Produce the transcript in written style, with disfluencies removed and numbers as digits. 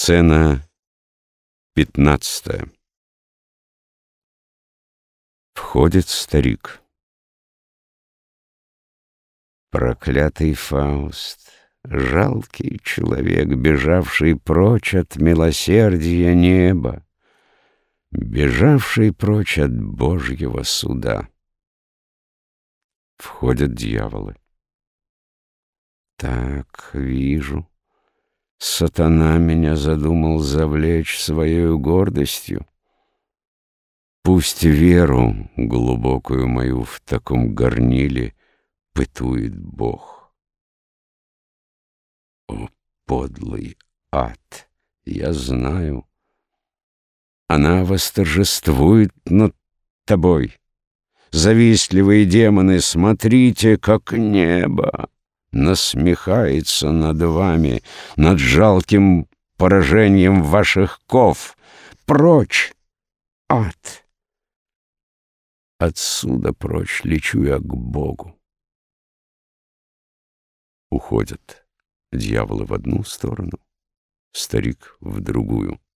Сцена 15. Входит старик. Проклятый Фауст, жалкий человек, бежавший прочь от милосердия неба, бежавший прочь от Божьего суда. Входят дьяволы. Так, вижу, сатана меня задумал завлечь своею гордостью. Пусть веру глубокую мою в таком горниле пытует Бог. О, подлый ад, я знаю, она восторжествует над тобой. Завистливые демоны, смотрите, как небо насмехается над вами, над жалким поражением ваших ков. Прочь, ад! Отсюда прочь лечу я к Богу. Уходят дьяволы в одну сторону, старик в другую.